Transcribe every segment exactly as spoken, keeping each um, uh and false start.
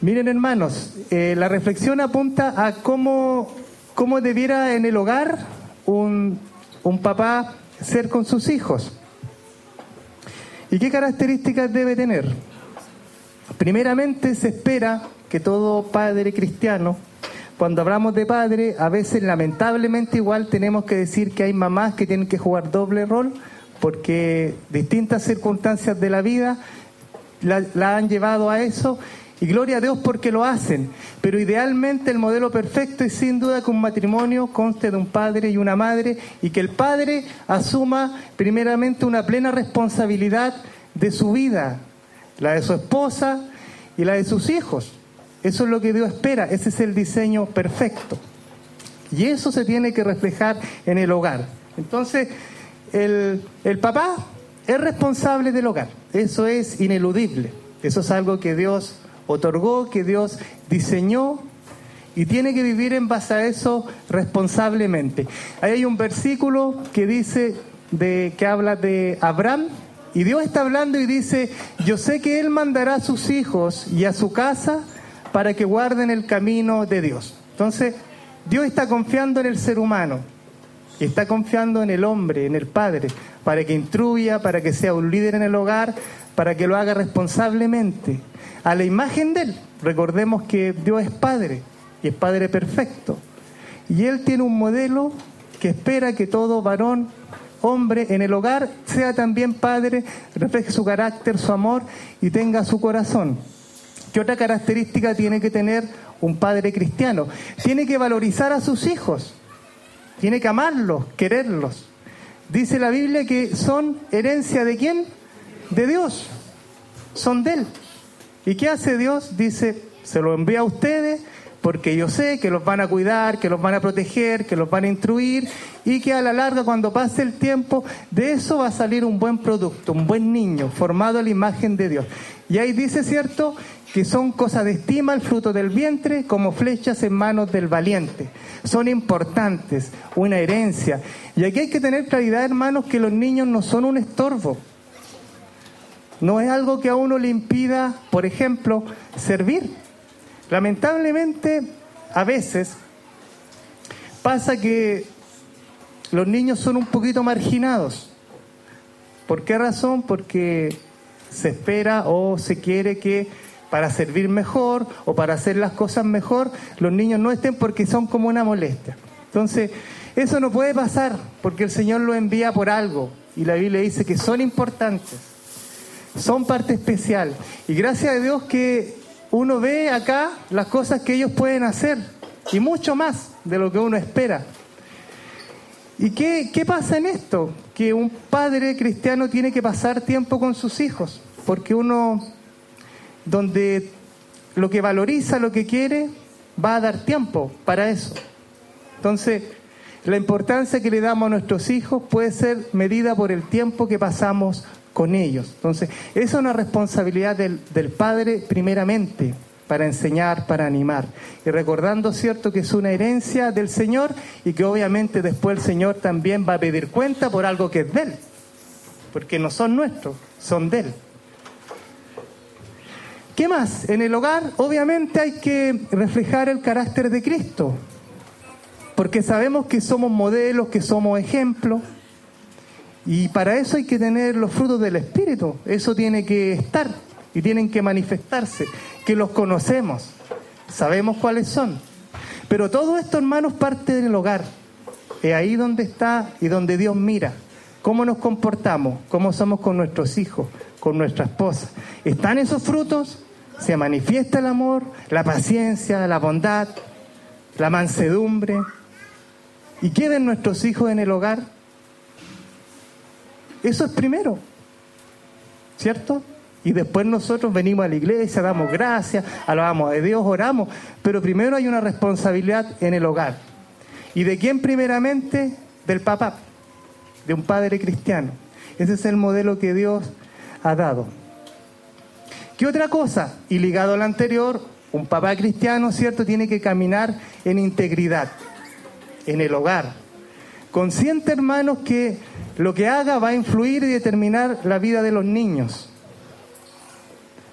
Miren, hermanos, eh, la reflexión apunta a cómo, cómo debiera en el hogar un, un papá ser con sus hijos. ¿Y qué características debe tener? Primeramente, se espera que todo padre cristiano, cuando hablamos de padre, a veces lamentablemente igual tenemos que decir que hay mamás que tienen que jugar doble rol, porque distintas circunstancias de la vida la, la han llevado a eso, y gloria a Dios porque lo hacen. Pero idealmente el modelo perfecto es sin duda que un matrimonio conste de un padre y una madre, y que el padre asuma primeramente una plena responsabilidad de su vida, la de su esposa y la de sus hijos. Eso es lo que Dios espera, ese es el diseño perfecto. Y eso se tiene que reflejar en el hogar. Entonces, el, el papá es responsable del hogar, eso es ineludible. Eso es algo que Dios otorgó, que Dios diseñó, y tiene que vivir en base a eso responsablemente. Ahí hay un versículo que dice, de, que habla de Abraham, y Dios está hablando y dice: yo sé que Él mandará a sus hijos y a su casa para que guarden el camino de Dios. Entonces, Dios está confiando en el ser humano, y está confiando en el hombre, en el padre, para que instruya, para que sea un líder en el hogar, para que lo haga responsablemente, a la imagen de Él. Recordemos que Dios es Padre, y es Padre perfecto, y Él tiene un modelo que espera que todo varón, hombre en el hogar, sea también padre, refleje su carácter, su amor, y tenga su corazón. ¿Qué otra característica tiene que tener un padre cristiano? Tiene que valorizar a sus hijos, tiene que amarlos, quererlos. Dice la Biblia que son herencia ¿de quién? De Dios, son de Él. ¿Y qué hace Dios? Dice: se lo envía a ustedes porque yo sé que los van a cuidar, que los van a proteger, que los van a instruir, y que a la larga, cuando pase el tiempo, de eso va a salir un buen producto, un buen niño, formado a la imagen de Dios. Y ahí dice, ¿cierto?, que son cosas de estima el fruto del vientre, como flechas en manos del valiente. Son importantes, una herencia. Y aquí hay que tener claridad, hermanos, que los niños no son un estorbo. No es algo que a uno le impida, por ejemplo, servir. Lamentablemente, a veces pasa que los niños son un poquito marginados. ¿Por qué razón? Porque se espera o se quiere que para servir mejor o para hacer las cosas mejor, los niños no estén, porque son como una molestia. Entonces, eso no puede pasar, porque el Señor los envía por algo, y la Biblia dice que son importantes, son parte especial. Y gracias a Dios que uno ve acá las cosas que ellos pueden hacer, y mucho más de lo que uno espera. ¿Y qué, qué pasa en esto? Que un padre cristiano tiene que pasar tiempo con sus hijos, porque uno, donde lo que valoriza, lo que quiere, va a dar tiempo para eso. Entonces, la importancia que le damos a nuestros hijos puede ser medida por el tiempo que pasamos con ellos. Entonces, esa es una responsabilidad del, del padre primeramente, para enseñar, para animar, y recordando, cierto, que es una herencia del Señor, y que obviamente después el Señor también va a pedir cuenta por algo que es de Él, porque no son nuestros, son de Él. ¿Qué más? En el hogar obviamente hay que reflejar el carácter de Cristo, porque sabemos que somos modelos, que somos ejemplos, y para eso hay que tener los frutos del Espíritu. Eso tiene que estar y tienen que manifestarse, que los conocemos, sabemos cuáles son. Pero todo esto, hermanos, parte del hogar. Es ahí donde está y donde Dios mira cómo nos comportamos, cómo somos con nuestros hijos, con nuestra esposa. ¿Están esos frutos? Se manifiesta el amor, la paciencia, la bondad, la mansedumbre. ¿Y qué ven nuestros hijos en el hogar? Eso es primero, ¿cierto? Y después nosotros venimos a la iglesia, damos gracias, alabamos a Dios, oramos, pero primero hay una responsabilidad en el hogar. ¿Y de quién primeramente? Del papá, de un padre cristiano. Ese es el modelo que Dios ha dado. ¿Qué otra cosa? Y ligado al anterior, un papá cristiano, ¿cierto?, tiene que caminar en integridad, en el hogar. Consciente, hermanos, que lo que haga va a influir y determinar la vida de los niños.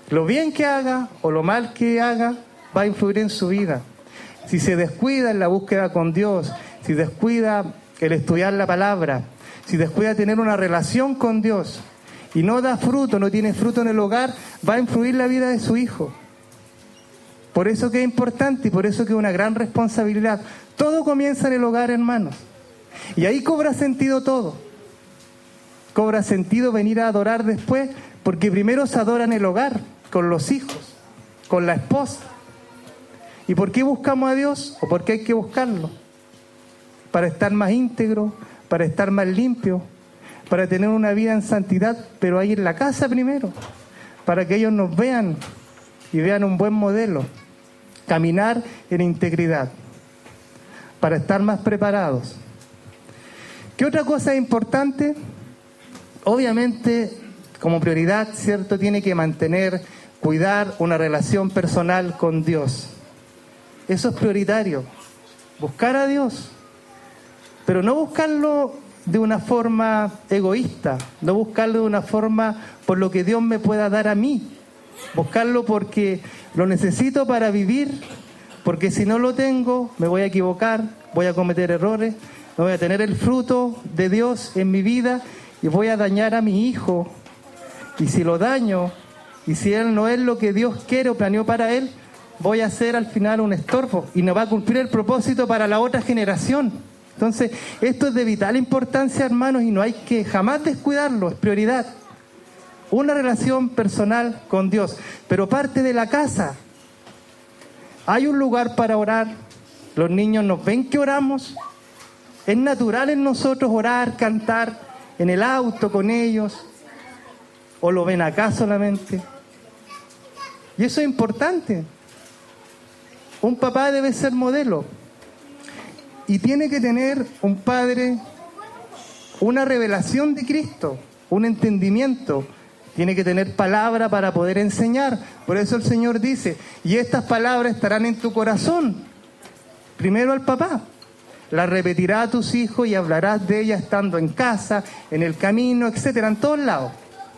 Lo bien que haga o lo mal que haga va a influir en su vida. Si se descuida en la búsqueda con Dios, si descuida el estudiar la palabra, si descuida tener una relación con Dios y no da fruto, no tiene fruto en el hogar, va a influir la vida de su hijo. Por eso que es importante y por eso que es una gran responsabilidad. Todo comienza en el hogar, hermanos. Y ahí cobra sentido todo. Cobra sentido venir a adorar después, porque primero se adora en el hogar, con los hijos, con la esposa. ¿Y por qué buscamos a Dios? ¿O por qué hay que buscarlo? Para estar más íntegro, para estar más limpio, para tener una vida en santidad, pero ahí en la casa primero, para que ellos nos vean y vean un buen modelo, caminar en integridad, para estar más preparados. ¿Qué otra cosa es importante? Obviamente, como prioridad, ¿cierto? Tiene que mantener, cuidar una relación personal con Dios. Eso es prioritario, buscar a Dios, pero no buscarlo de una forma egoísta, no buscarlo de una forma por lo que Dios me pueda dar a mí, buscarlo porque lo necesito para vivir, porque si no lo tengo me voy a equivocar, voy a cometer errores, no voy a tener el fruto de Dios en mi vida y voy a dañar a mi hijo. Y si lo daño, y si él no es lo que Dios quiere o planeó para él, voy a ser al final un estorbo y no va a cumplir el propósito para la otra generación. Entonces, esto es de vital importancia, hermanos, y no hay que jamás descuidarlo, es prioridad. Una relación personal con Dios, pero parte de la casa. Hay un lugar para orar, los niños nos ven que oramos, es natural en nosotros orar, cantar, en el auto con ellos, o lo ven acá solamente. Y eso es importante. Un papá debe ser modelo. Y tiene que tener un padre una revelación de Cristo, un entendimiento. Tiene que tener palabra para poder enseñar. Por eso el Señor dice, y estas palabras estarán en tu corazón. Primero al papá. Las repetirá a tus hijos y hablarás de ellas estando en casa, en el camino, etcétera, en todos lados.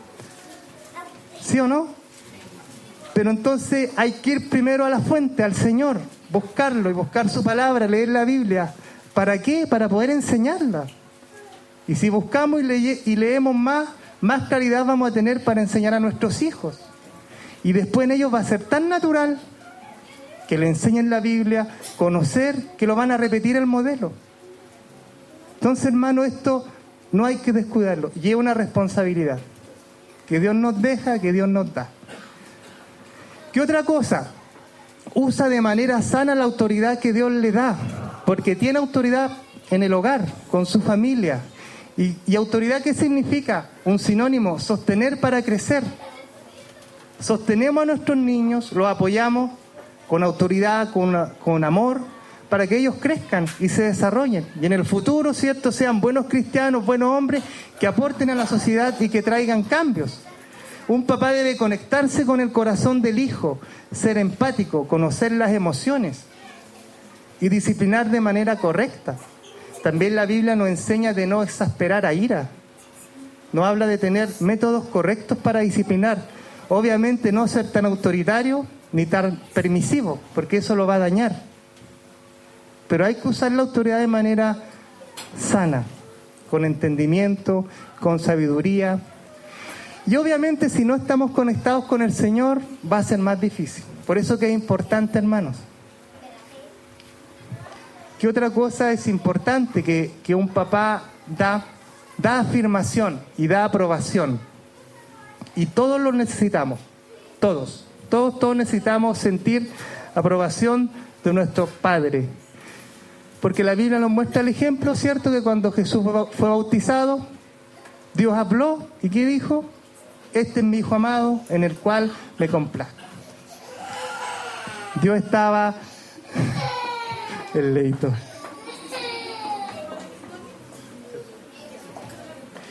¿Sí o no? Pero entonces hay que ir primero a la fuente, al Señor, buscarlo y buscar su palabra, leer la Biblia. ¿Para qué? Para poder enseñarla. Y si buscamos y, le- y leemos más, más claridad vamos a tener para enseñar a nuestros hijos. Y después en ellos va a ser tan natural que le enseñen la Biblia, conocer, que lo van a repetir el modelo. Entonces, hermano, esto no hay que descuidarlo. Lleva una responsabilidad que Dios nos deja, que Dios nos da. ¿Qué otra cosa? Usa de manera sana la autoridad que Dios le da, porque tiene autoridad en el hogar, con su familia. ¿Y, y autoridad qué significa? Un sinónimo, sostener para crecer. Sostenemos a nuestros niños, los apoyamos con autoridad, con, con amor, para que ellos crezcan y se desarrollen. Y en el futuro, ¿cierto?, sean buenos cristianos, buenos hombres, que aporten a la sociedad y que traigan cambios. Un papá debe conectarse con el corazón del hijo, ser empático, conocer las emociones y disciplinar de manera correcta. También la Biblia nos enseña de no exasperar a ira. Nos habla de tener métodos correctos para disciplinar. Obviamente no ser tan autoritario ni tan permisivo, porque eso lo va a dañar. Pero hay que usar la autoridad de manera sana, con entendimiento, con sabiduría. Y obviamente si no estamos conectados con el Señor, va a ser más difícil. Por eso que es importante, hermanos. ¿Qué otra cosa es importante? Que, que un papá da, da afirmación y da aprobación. Y todos lo necesitamos, todos. Todos, todos necesitamos sentir aprobación de nuestros padres. Porque la Biblia nos muestra el ejemplo, ¿cierto? Que cuando Jesús fue bautizado, Dios habló, ¿y qué dijo? Este es mi Hijo amado, en el cual me complazco. Dios estaba... el leito.